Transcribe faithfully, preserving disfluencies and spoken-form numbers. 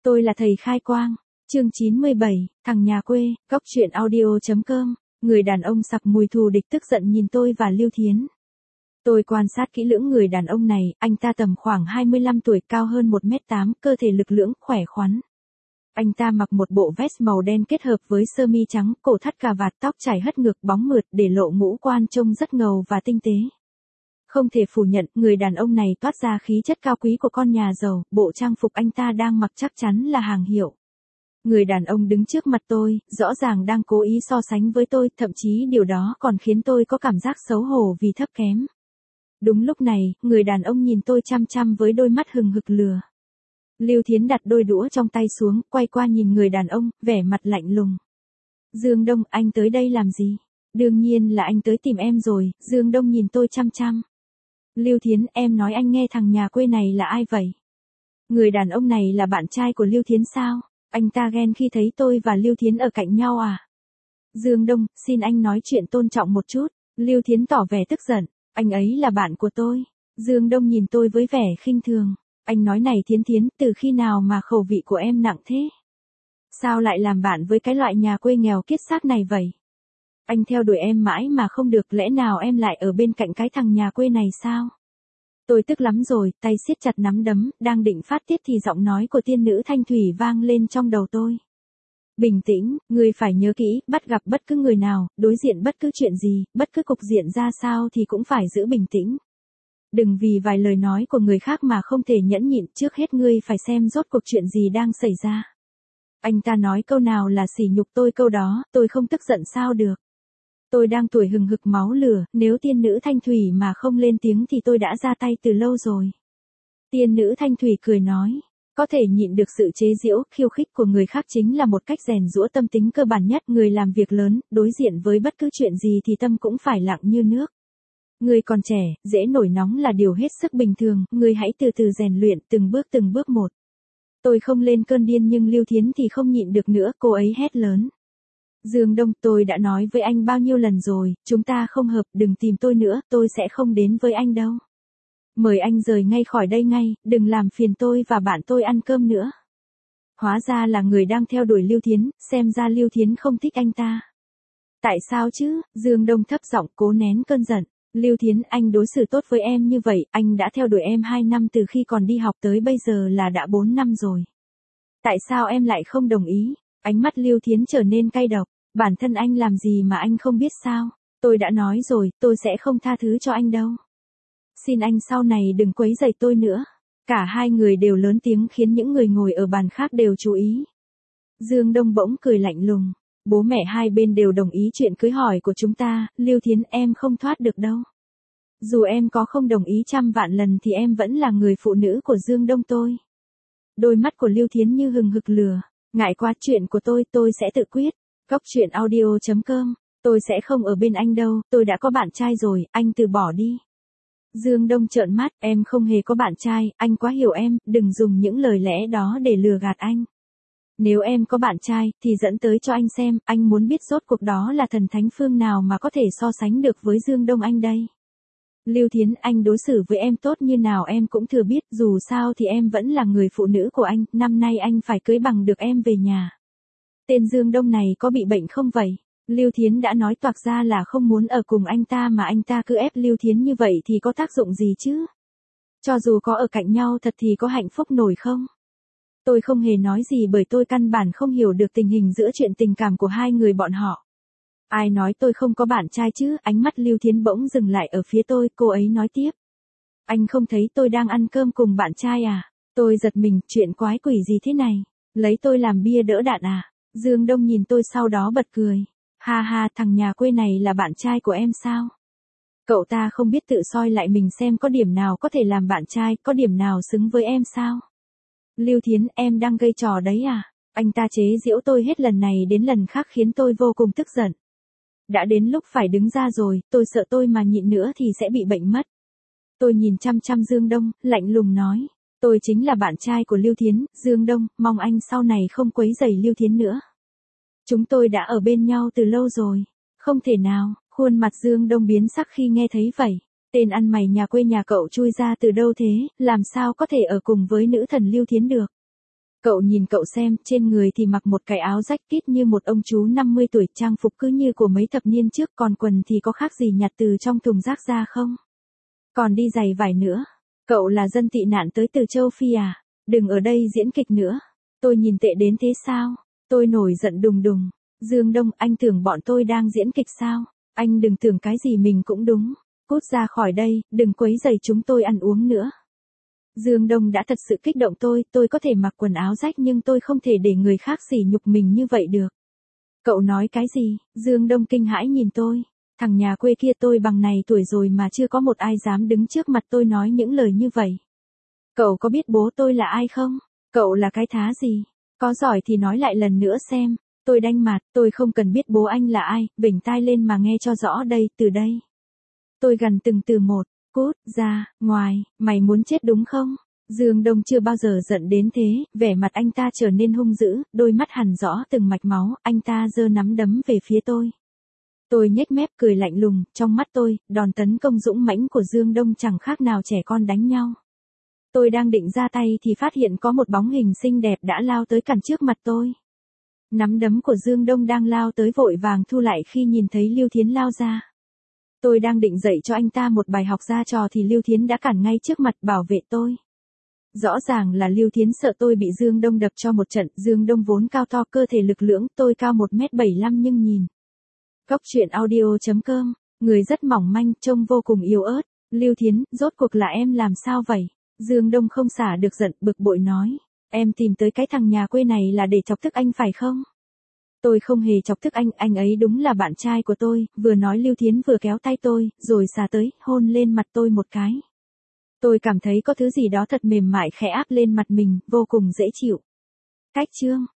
Tôi là thầy khai quang. Chương chín mươi bảy, thằng nhà quê, góc truyện audio chấm com. Người đàn ông sặc mùi thù địch tức giận nhìn tôi và Lưu Thiến. Tôi quan sát kỹ lưỡng người đàn ông này, anh ta tầm khoảng hai mươi lăm tuổi, cao hơn một mét tám, cơ thể lực lưỡng, khỏe khoắn. Anh ta mặc một bộ vest màu đen kết hợp với sơ mi trắng, cổ thắt cà vạt, tóc chải hất ngược bóng mượt để lộ ngũ quan trông rất ngầu và tinh tế. Không thể phủ nhận, người đàn ông này toát ra khí chất cao quý của con nhà giàu, bộ trang phục anh ta đang mặc chắc chắn là hàng hiệu. Người đàn ông đứng trước mặt tôi, rõ ràng đang cố ý so sánh với tôi, thậm chí điều đó còn khiến tôi có cảm giác xấu hổ vì thấp kém. Đúng lúc này, người đàn ông nhìn tôi chăm chăm với đôi mắt hừng hực lừa. Lưu Thiến đặt đôi đũa trong tay xuống, quay qua nhìn người đàn ông, vẻ mặt lạnh lùng. Dương Đông, anh tới đây làm gì? Đương nhiên là anh tới tìm em rồi. Dương Đông nhìn tôi chăm chăm. Lưu Thiến, em nói anh nghe thằng nhà quê này là ai vậy? Người đàn ông này là bạn trai của Lưu Thiến sao? Anh ta ghen khi thấy tôi và Lưu Thiến ở cạnh nhau à? Dương Đông, xin anh nói chuyện tôn trọng một chút. Lưu Thiến tỏ vẻ tức giận. Anh ấy là bạn của tôi. Dương Đông nhìn tôi với vẻ khinh thường. Anh nói này Thiến Thiến, từ khi nào mà khẩu vị của em nặng thế? Sao lại làm bạn với cái loại nhà quê nghèo kiết xác này vậy? Anh theo đuổi em mãi mà không được, lẽ nào em lại ở bên cạnh cái thằng nhà quê này sao? Tôi tức lắm rồi, tay siết chặt nắm đấm, đang định phát tiết thì giọng nói của tiên nữ Thanh Thủy vang lên trong đầu tôi. Bình tĩnh, ngươi phải nhớ kỹ, bắt gặp bất cứ người nào, đối diện bất cứ chuyện gì, bất cứ cục diện ra sao thì cũng phải giữ bình tĩnh. Đừng vì vài lời nói của người khác mà không thể nhẫn nhịn, trước hết ngươi phải xem rốt cuộc chuyện gì đang xảy ra. Anh ta nói câu nào là sỉ nhục tôi câu đó, tôi không tức giận sao được. Tôi đang tuổi hừng hực máu lửa, nếu tiên nữ Thanh Thủy mà không lên tiếng thì tôi đã ra tay từ lâu rồi. Tiên nữ Thanh Thủy cười nói, có thể nhịn được sự chế giễu, khiêu khích của người khác chính là một cách rèn giũa tâm tính cơ bản nhất. Người làm việc lớn, đối diện với bất cứ chuyện gì thì tâm cũng phải lặng như nước. Người còn trẻ, dễ nổi nóng là điều hết sức bình thường, người hãy từ từ rèn luyện, từng bước từng bước một. Tôi không lên cơn điên nhưng Lưu Thiến thì không nhịn được nữa, cô ấy hét lớn. Dương Đông, tôi đã nói với anh bao nhiêu lần rồi, chúng ta không hợp, đừng tìm tôi nữa, tôi sẽ không đến với anh đâu. Mời anh rời ngay khỏi đây ngay, đừng làm phiền tôi và bạn tôi ăn cơm nữa. Hóa ra là người đang theo đuổi Lưu Thiến, xem ra Lưu Thiến không thích anh ta. Tại sao chứ? Dương Đông thấp giọng cố nén cơn giận. Lưu Thiến, anh đối xử tốt với em như vậy, anh đã theo đuổi em hai năm từ khi còn đi học tới bây giờ là đã bốn năm rồi. Tại sao em lại không đồng ý? Ánh mắt Lưu Thiến trở nên cay độc. Bản thân anh làm gì mà anh không biết sao? Tôi đã nói rồi, tôi sẽ không tha thứ cho anh đâu. Xin anh sau này đừng quấy rầy tôi nữa. Cả hai người đều lớn tiếng khiến những người ngồi ở bàn khác đều chú ý. Dương Đông bỗng cười lạnh lùng. Bố mẹ hai bên đều đồng ý chuyện cưới hỏi của chúng ta, Lưu Thiến, em không thoát được đâu. Dù em có không đồng ý trăm vạn lần thì em vẫn là người phụ nữ của Dương Đông tôi. Đôi mắt của Lưu Thiến như hừng hực lửa. Ngại quá, chuyện của tôi, tôi sẽ tự quyết. Góc truyện audio chấm com. Tôi sẽ không ở bên anh đâu, tôi đã có bạn trai rồi, anh từ bỏ đi. Dương Đông trợn mắt, em không hề có bạn trai, anh quá hiểu em, đừng dùng những lời lẽ đó để lừa gạt anh. Nếu em có bạn trai, thì dẫn tới cho anh xem, anh muốn biết rốt cuộc đó là thần thánh phương nào mà có thể so sánh được với Dương Đông anh đây. Lưu Thiến, anh đối xử với em tốt như nào em cũng thừa biết, dù sao thì em vẫn là người phụ nữ của anh, năm nay anh phải cưới bằng được em về nhà. Tên Dương Đông này có bị bệnh không vậy? Lưu Thiến đã nói toạc ra là không muốn ở cùng anh ta mà anh ta cứ ép Lưu Thiến như vậy thì có tác dụng gì chứ? Cho dù có ở cạnh nhau thật thì có hạnh phúc nổi không? Tôi không hề nói gì bởi tôi căn bản không hiểu được tình hình giữa chuyện tình cảm của hai người bọn họ. Ai nói tôi không có bạn trai chứ? Ánh mắt Lưu Thiến bỗng dừng lại ở phía tôi, cô ấy nói tiếp. Anh không thấy tôi đang ăn cơm cùng bạn trai à? Tôi giật mình, chuyện quái quỷ gì thế này? Lấy tôi làm bia đỡ đạn à? Dương Đông nhìn tôi sau đó bật cười. Ha ha, thằng nhà quê này là bạn trai của em sao? Cậu ta không biết tự soi lại mình xem có điểm nào có thể làm bạn trai, có điểm nào xứng với em sao? Lưu Thiến, em đang gây trò đấy à? Anh ta chế giễu tôi hết lần này đến lần khác khiến tôi vô cùng tức giận. Đã đến lúc phải đứng ra rồi, tôi sợ tôi mà nhịn nữa thì sẽ bị bệnh mất. Tôi nhìn chăm chăm Dương Đông, lạnh lùng nói. Tôi chính là bạn trai của Lưu Thiến, Dương Đông, mong anh sau này không quấy rầy Lưu Thiến nữa. Chúng tôi đã ở bên nhau từ lâu rồi. Không thể nào, khuôn mặt Dương Đông biến sắc khi nghe thấy vậy. Tên ăn mày nhà quê nhà cậu chui ra từ đâu thế, làm sao có thể ở cùng với nữ thần Lưu Thiến được? Cậu nhìn cậu xem, trên người thì mặc một cái áo rách kít như một ông chú năm mươi tuổi, trang phục cứ như của mấy thập niên trước, còn quần thì có khác gì nhặt từ trong thùng rác ra không? Còn đi giày vải nữa. Cậu là dân tị nạn tới từ châu Phi à? Đừng ở đây diễn kịch nữa. Tôi nhìn tệ đến thế sao? Tôi nổi giận đùng đùng. Dương Đông, anh tưởng bọn tôi đang diễn kịch sao? Anh đừng tưởng cái gì mình cũng đúng. Cút ra khỏi đây, đừng quấy rầy chúng tôi ăn uống nữa. Dương Đông đã thật sự kích động tôi, tôi có thể mặc quần áo rách nhưng tôi không thể để người khác sỉ nhục mình như vậy được. Cậu nói cái gì? Dương Đông kinh hãi nhìn tôi. Thằng nhà quê kia, tôi bằng này tuổi rồi mà chưa có một ai dám đứng trước mặt tôi nói những lời như vậy. Cậu có biết bố tôi là ai không? Cậu là cái thá gì? Có giỏi thì nói lại lần nữa xem. Tôi đanh mặt, tôi không cần biết bố anh là ai, bình tai lên mà nghe cho rõ đây, từ đây. Tôi gằn từng từ một, cút, ra, ngoài, mày muốn chết đúng không? Dương Đông chưa bao giờ giận đến thế, vẻ mặt anh ta trở nên hung dữ, đôi mắt hằn rõ từng mạch máu, anh ta giơ nắm đấm về phía tôi. Tôi nhếch mép cười lạnh lùng, trong mắt tôi, đòn tấn công dũng mãnh của Dương Đông chẳng khác nào trẻ con đánh nhau. Tôi đang định ra tay thì phát hiện có một bóng hình xinh đẹp đã lao tới cản trước mặt tôi. Nắm đấm của Dương Đông đang lao tới vội vàng thu lại khi nhìn thấy Lưu Thiến lao ra. Tôi đang định dạy cho anh ta một bài học ra trò thì Lưu Thiến đã cản ngay trước mặt bảo vệ tôi. Rõ ràng là Lưu Thiến sợ tôi bị Dương Đông đập cho một trận, Dương Đông vốn cao to cơ thể lực lưỡng, tôi cao một mét bảy mươi lăm nhưng nhìn. Góc truyện audio chấm com, người rất mỏng manh, trông vô cùng yếu ớt. Lưu Thiến, rốt cuộc là em làm sao vậy? Dương Đông không xả được giận, bực bội nói. Em tìm tới cái thằng nhà quê này là để chọc tức anh phải không? Tôi không hề chọc tức anh, anh ấy đúng là bạn trai của tôi, vừa nói Lưu Thiến vừa kéo tay tôi, rồi xà tới, hôn lên mặt tôi một cái. Tôi cảm thấy có thứ gì đó thật mềm mại khẽ áp lên mặt mình, vô cùng dễ chịu. Cách chương.